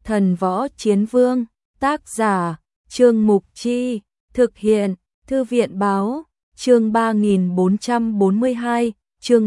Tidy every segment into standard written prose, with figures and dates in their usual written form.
Thần Võ Chiến Vương, tác giả, Trương Mục Chi, thực hiện, Thư viện báo, chương 3442, chương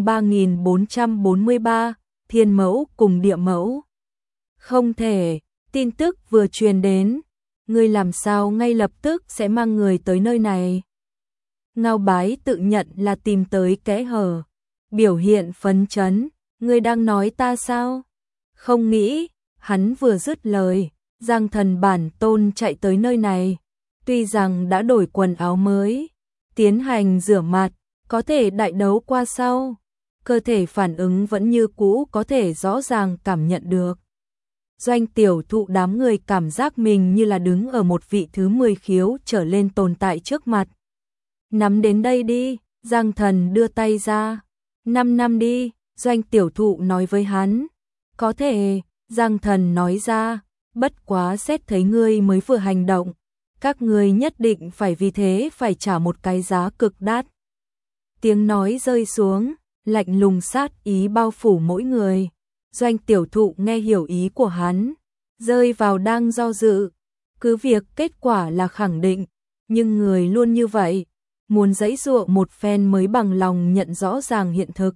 3443, thiên mẫu cùng địa mẫu. Không thể, tin tức vừa truyền đến, ngươi làm sao ngay lập tức sẽ mang người tới nơi này. Ngao Bái tự nhận là tìm tới kẽ hở, biểu hiện phấn chấn, ngươi đang nói ta sao? Không nghĩ, hắn vừa dứt lời, Giang Thần bản tôn chạy tới nơi này, tuy rằng đã đổi quần áo mới, tiến hành rửa mặt, có thể đại đấu qua sau, cơ thể phản ứng vẫn như cũ có thể rõ ràng cảm nhận được. Doanh Tiểu Thụ đám người cảm giác mình như là đứng ở một vị thứ 10 khiếu trở lên tồn tại trước mặt. Nắm đến đây đi, Giang Thần đưa tay ra. 5 năm đi, Doanh Tiểu Thụ nói với hắn. Có thể, Giang Thần nói ra, bất quá xét thấy ngươi mới vừa hành động, các ngươi nhất định phải vì thế phải trả một cái giá cực đắt. Tiếng nói rơi xuống, lạnh lùng sát ý bao phủ mỗi người. Doanh Tiểu Thụ nghe hiểu ý của hắn, rơi vào đang do dự, cứ việc kết quả là khẳng định, nhưng người luôn như vậy, muốn giãy giụa một phen mới bằng lòng nhận rõ ràng hiện thực.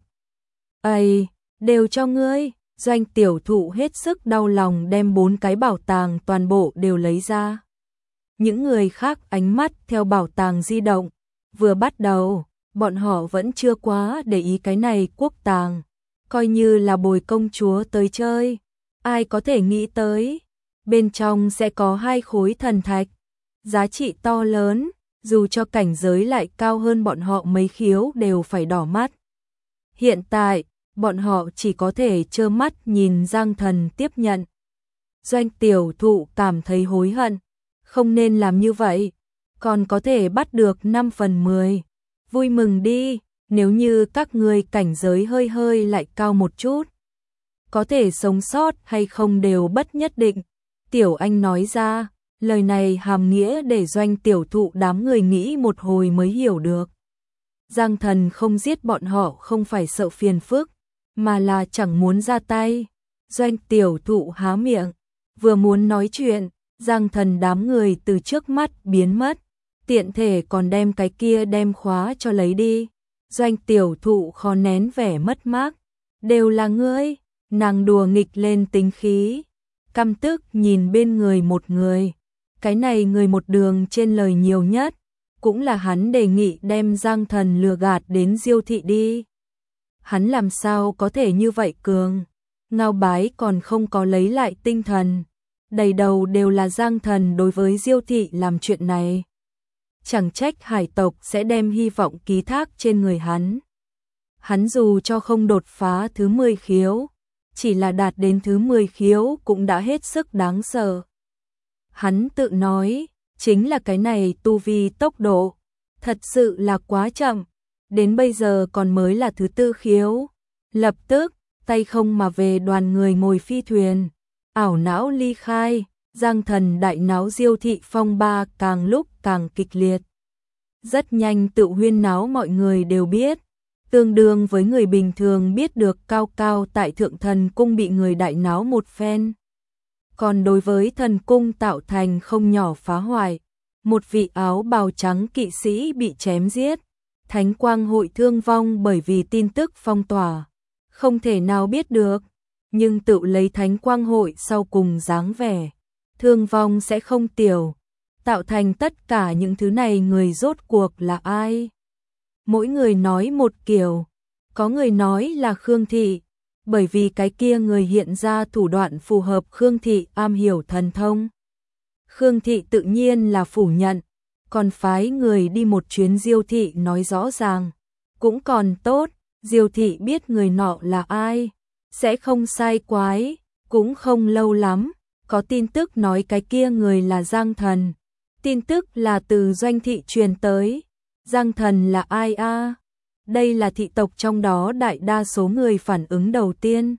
Ây, đều cho ngươi, Doanh Tiểu Thụ hết sức đau lòng đem 4 cái bảo tàng toàn bộ đều lấy ra. Những người khác ánh mắt theo bảo tàng di động, vừa bắt đầu, bọn họ vẫn chưa quá để ý cái này quốc tàng, coi như là bồi công chúa tới chơi, ai có thể nghĩ tới, bên trong sẽ có 2 khối thần thạch, giá trị to lớn, dù cho cảnh giới lại cao hơn bọn họ mấy khiếu đều phải đỏ mắt. Hiện tại, bọn họ chỉ có thể trơ mắt nhìn Giang Thần tiếp nhận. Doanh Tiểu Thụ cảm thấy hối hận, không nên làm như vậy, còn có thể bắt được 5 phần 10. Vui mừng đi, nếu như các ngươi cảnh giới hơi hơi lại cao một chút, có thể sống sót hay không đều bất nhất định. Tiểu Anh nói ra, lời này hàm nghĩa để Doanh Tiểu Thụ đám người nghĩ một hồi mới hiểu được. Giang Thần không giết bọn họ không phải sợ phiền phức, mà là chẳng muốn ra tay. Doanh Tiểu Thụ há miệng, vừa muốn nói chuyện, Giang Thần đám người từ trước mắt biến mất, tiện thể còn đem cái kia đem khóa cho lấy đi. Doanh Tiểu Thụ khó nén vẻ mất mát, đều là ngươi, nàng đùa nghịch lên tính khí, căm tức nhìn bên người một người, cái này người một đường trên lời nhiều nhất, cũng là hắn đề nghị đem Giang Thần lừa gạt đến Diêu thị đi. Hắn làm sao có thể như vậy cường? Ngao Bái còn không có lấy lại tinh thần, đầy đầu đều là Giang Thần đối với Diêu thị làm chuyện này. Chẳng trách hải tộc sẽ đem hy vọng ký thác trên người hắn. Hắn dù cho không đột phá thứ 10 khiếu, chỉ là đạt đến thứ 10 khiếu cũng đã hết sức đáng sợ. Hắn tự nói, chính là cái này tu vi tốc độ, thật sự là quá chậm, đến bây giờ còn mới là thứ 4 khiếu. Lập tức, tay không mà về đoàn người ngồi phi thuyền, ảo não ly khai. Giang Thần đại náo Diêu thị phong ba càng lúc càng kịch liệt. Rất nhanh tự huyên náo mọi người đều biết, tương đương với người bình thường biết được cao cao tại thượng thần cung bị người đại náo một phen. Còn đối với thần cung tạo thành không nhỏ phá hoại, một vị áo bào trắng kỵ sĩ bị chém giết, Thánh Quang hội thương vong bởi vì tin tức phong tỏa, không thể nào biết được, nhưng tự lấy Thánh Quang hội sau cùng dáng vẻ, thương vong sẽ không tiểu, tạo thành tất cả những thứ này người rốt cuộc là ai? Mỗi người nói một kiểu, có người nói là Khương Thị, bởi vì cái kia người hiện ra thủ đoạn phù hợp Khương Thị am hiểu thần thông. Khương Thị tự nhiên là phủ nhận, còn phái người đi một chuyến Diêu thị nói rõ ràng, cũng còn tốt, Diêu thị biết người nọ là ai, sẽ không sai quái, cũng không lâu lắm, có tin tức nói cái kia người là Giang Thần. Tin tức là từ Doanh thị truyền tới. Giang Thần là ai a? Đây là thị tộc trong đó đại đa số người phản ứng đầu tiên.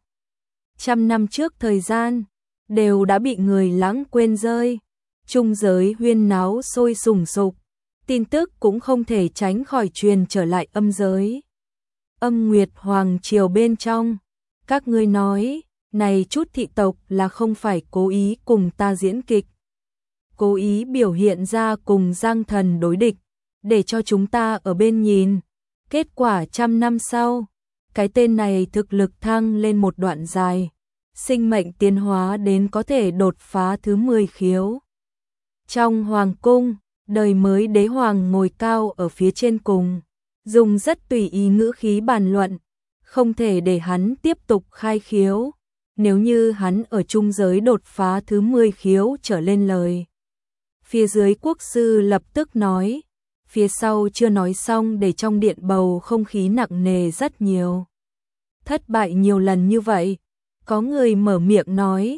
100 năm trước thời gian, đều đã bị người lãng quên rơi. Trung giới huyên náo sôi sùng sục, tin tức cũng không thể tránh khỏi truyền trở lại âm giới. Âm Nguyệt Hoàng triều bên trong, các ngươi nói, này chút thị tộc là không phải cố ý cùng ta diễn kịch. Cố ý biểu hiện ra cùng Giang Thần đối địch, để cho chúng ta ở bên nhìn. Kết quả trăm năm sau, cái tên này thực lực thăng lên một đoạn dài. Sinh mệnh tiến hóa đến có thể đột phá thứ 10 khiếu. Trong hoàng cung, đời mới đế hoàng ngồi cao ở phía trên cùng, dùng rất tùy ý ngữ khí bàn luận, không thể để hắn tiếp tục khai khiếu, nếu như hắn ở trung giới đột phá thứ 10 khiếu trở lên lời. Phía dưới quốc sư lập tức nói, phía sau chưa nói xong để trong điện bầu không khí nặng nề rất nhiều. Thất bại nhiều lần như vậy, có người mở miệng nói,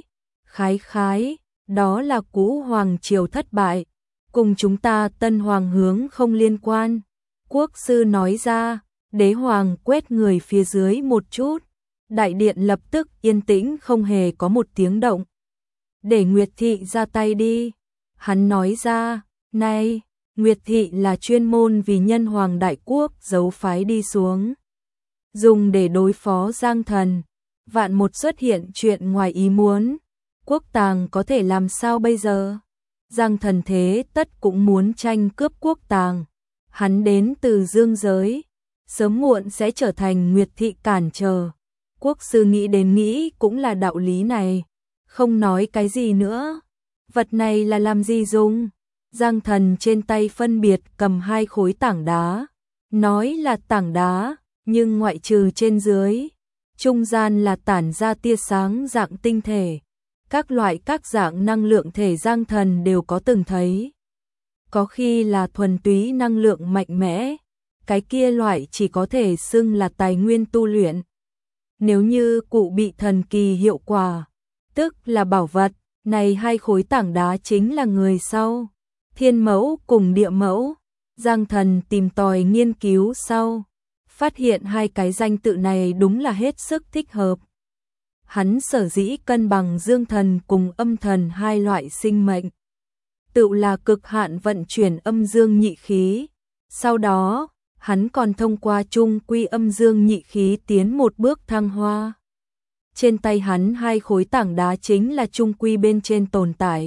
khái, đó là cũ hoàng triều thất bại, cùng chúng ta tân hoàng hướng không liên quan. Quốc sư nói ra, đế hoàng quét người phía dưới một chút, đại điện lập tức yên tĩnh không hề có một tiếng động. Để Nguyệt Thị ra tay đi. Hắn nói ra, này, Nguyệt Thị là chuyên môn vì nhân hoàng đại quốc giấu phái đi xuống. Dùng để đối phó Giang Thần, vạn một xuất hiện chuyện ngoài ý muốn, quốc tàng có thể làm sao bây giờ? Giang Thần thế tất cũng muốn tranh cướp quốc tàng. Hắn đến từ dương giới, sớm muộn sẽ trở thành Nguyệt Thị cản trở. Quốc sư nghĩ đến nghĩ cũng là đạo lý này, không nói cái gì nữa. Vật này là làm gì dùng? Giang Thần trên tay phân biệt cầm 2 khối tảng đá, nói là tảng đá, nhưng ngoại trừ trên dưới, trung gian là tản ra tia sáng dạng tinh thể. Các dạng năng lượng thể Giang Thần đều có từng thấy. Có khi là thuần túy năng lượng mạnh mẽ, cái kia loại chỉ có thể xưng là tài nguyên tu luyện. Nếu như cụ bị thần kỳ hiệu quả, tức là bảo vật, này 2 khối tảng đá chính là người sau. Thiên mẫu cùng địa mẫu, Giang Thần tìm tòi nghiên cứu sau, phát hiện 2 cái danh tự này đúng là hết sức thích hợp. Hắn sở dĩ cân bằng dương thần cùng âm thần 2 loại sinh mệnh, tự là cực hạn vận chuyển âm dương nhị khí. Sau đó, hắn còn thông qua trung quy âm dương nhị khí tiến một bước thăng hoa. Trên tay hắn 2 khối tảng đá chính là trung quy bên trên tồn tại.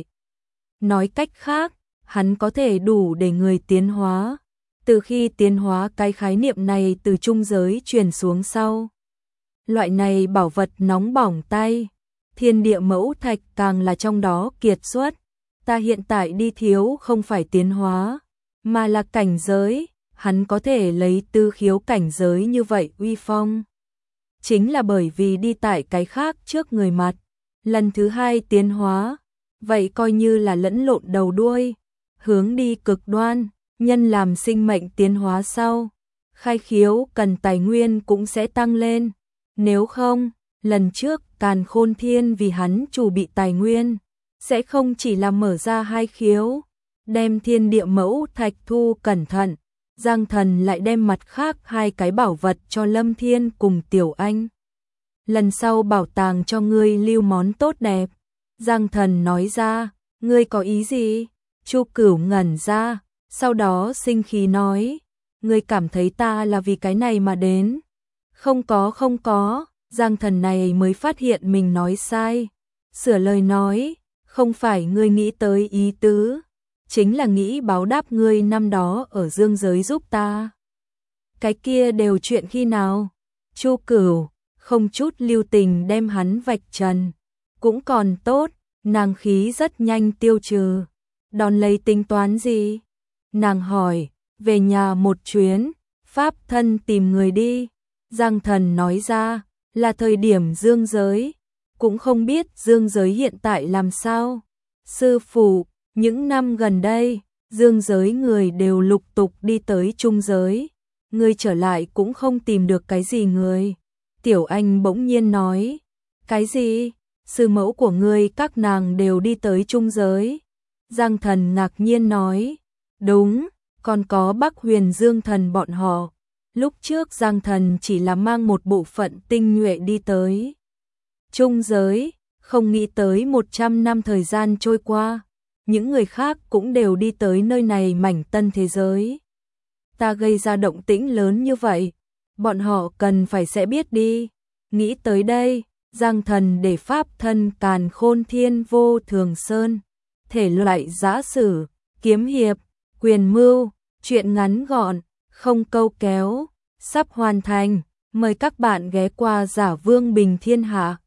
Nói cách khác, hắn có thể đủ để người tiến hóa. Từ khi tiến hóa cái khái niệm này từ trung giới truyền xuống sau, loại này bảo vật nóng bỏng tay, thiên địa mẫu thạch càng là trong đó kiệt xuất. Ta hiện tại đi thiếu không phải tiến hóa, mà là cảnh giới. Hắn có thể lấy tư khiếu cảnh giới như vậy uy phong, chính là bởi vì đi tại cái khác trước người mặt. Lần thứ 2 tiến hóa, vậy coi như là lẫn lộn đầu đuôi, hướng đi cực đoan. Nhân làm sinh mệnh tiến hóa sau, khai khiếu cần tài nguyên cũng sẽ tăng lên. Nếu không, lần trước Càn Khôn Thiên vì hắn chủ bị tài nguyên, sẽ không chỉ là mở ra 2 khiếu, đem thiên địa mẫu thạch thu cẩn thận. Giang Thần lại đem mặt khác 2 cái bảo vật cho Lâm Thiên cùng Tiểu Anh. Lần sau bảo tàng cho ngươi lưu món tốt đẹp. Giang Thần nói ra, ngươi có ý gì? Chu Cửu ngẩn ra, sau đó sinh khí nói, ngươi cảm thấy ta là vì cái này mà đến. Không có, Giang Thần này mới phát hiện mình nói sai. Sửa lời nói, không phải ngươi nghĩ tới ý tứ, chính là nghĩ báo đáp ngươi năm đó ở dương giới giúp ta. Cái kia đều chuyện khi nào? Chu Cửu không chút lưu tình đem hắn vạch trần. Cũng còn tốt, nàng khí rất nhanh tiêu trừ. Đón lấy tính toán gì? Nàng hỏi, về nhà một chuyến, pháp thân tìm người đi. Giang Thần nói ra, là thời điểm dương giới, cũng không biết dương giới hiện tại làm sao. Sư phụ, những năm gần đây, dương giới người đều lục tục đi tới trung giới. Ngươi trở lại cũng không tìm được cái gì người. Tiểu Anh bỗng nhiên nói, cái gì? Sư mẫu của ngươi các nàng đều đi tới trung giới. Giang Thần ngạc nhiên nói, đúng, còn có Bắc Huyền Dương Thần bọn họ. Lúc trước Giang Thần chỉ là mang một bộ phận tinh nhuệ đi tới trung giới, không nghĩ tới 100 năm thời gian trôi qua, những người khác cũng đều đi tới nơi này mảnh tân thế giới. Ta gây ra động tĩnh lớn như vậy, bọn họ cần phải sẽ biết đi. Nghĩ tới đây, Giang thần để pháp thân càn khôn thiên vô thường sơn. Thể loại giã sử, kiếm hiệp, quyền mưu, truyện ngắn gọn, không câu kéo, sắp hoàn thành. Mời các bạn ghé qua Giả Vương Bình Thiên Hạ.